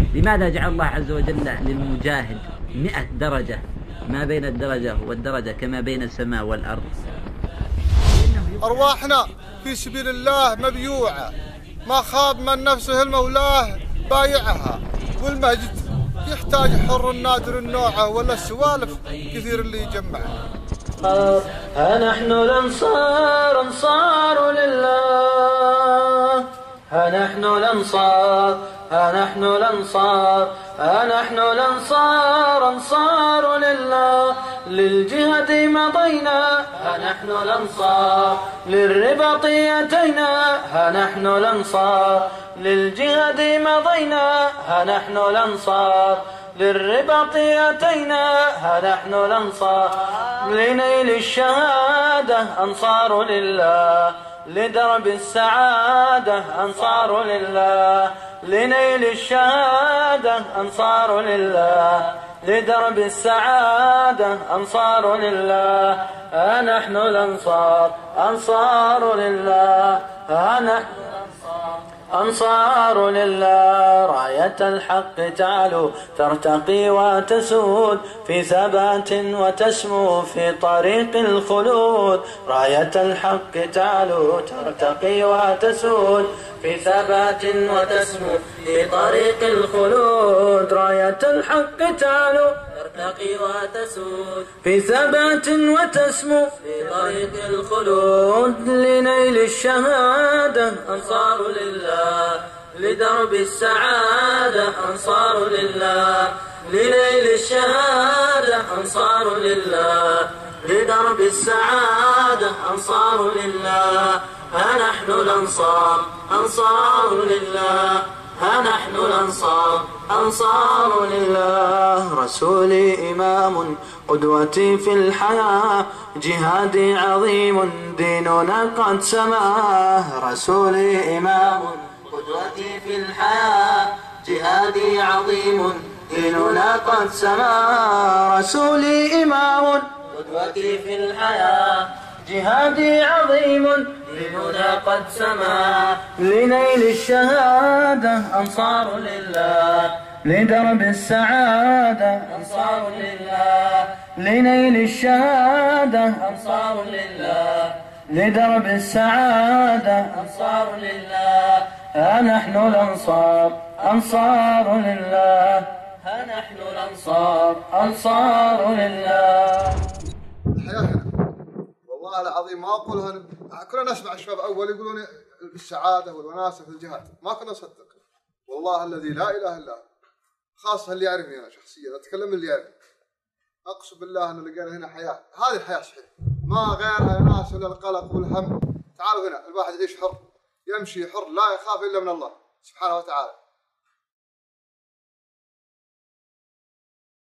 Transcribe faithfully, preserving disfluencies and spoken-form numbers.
لماذا جعل الله عز وجل للمجاهد مئة درجة ما بين الدرجة والدرجة كما بين السماء والأرض؟ أرواحنا في سبيل الله مبيوعة، ما خاب من نفسه المولاه بايعها، والمجد يحتاج حر النادر النوعة ولا السوالف كثير اللي يجمعها. ها نحن الأنصار أنصار لله، ها نحن الأنصار ها نحن الأنصار ها نحن الأنصار أنصار لله، للجهاد مضينا ها نحن الأنصار، للرباط أتينا ها نحن الأنصار، للجهاد مضينا ها نحن الأنصار، للرباط أتينا ها نحن الأنصار، لنيل الشهادة أنصار لله، لدرب السعادة أنصار لله، لنيل الشهادة أنصار لله، لدرب السعادة أنصار لله، ها نحن الأنصار أنصار لله، ها نحن أنصار لله، راية الحق تعلو ترتقي وتسود في ثبات وتسمو في طريق الخلود، راية الحق تعلو ترتقي وتسود في ثبات وتسمو في طريق الخلود، راية الحق تعلو ترتقي وتسود في ثبات وتسمو في طريق الخلود، لنيل الشهادة أنصار لله، لدرب السعادة أنصار لله، لنيل الشهادة أنصار لله، لدرب السعادة أنصار لله، ها نحن الأنصار أنصار لله، ها نحن الأنصار أنصار لله، رسولي إمام قدوتي في الحياة، جهادي عظيم ديننا قد سماه، رسولي إمام قدوتي في الحياة، جهادي عظيم ديننا قد سماه، رسولي إمام قدوتي في الحياة، جهادي عظيم ديننا قد سما، لنيل الشهادة أنصار لله، لدرب السعادة أنصار لله، لنيل الشهادة أنصار لله، لدرب السعادة أنصار لله، ها نحن الأنصار أنصار لله، ها نحن الأنصار أنصار لله. والله العظيم ما أقولها، كنا نسمع الشباب أول يقولون بالسعادة والوناسة في الجهاد، ما كنا نصدق. والله الذي لا إله إلا هو، خاصة اللي يعرفني أنا شخصيا، أتكلم اللي يعرفني، أقسم بالله أن لقينا هنا حياة، هذه الحياة صحيح، ما غيرها يا ناس ولا القلق والهم. تعالوا هنا الواحد يعيش حر، يمشي حر، لا يخاف إلا من الله سبحانه وتعالى.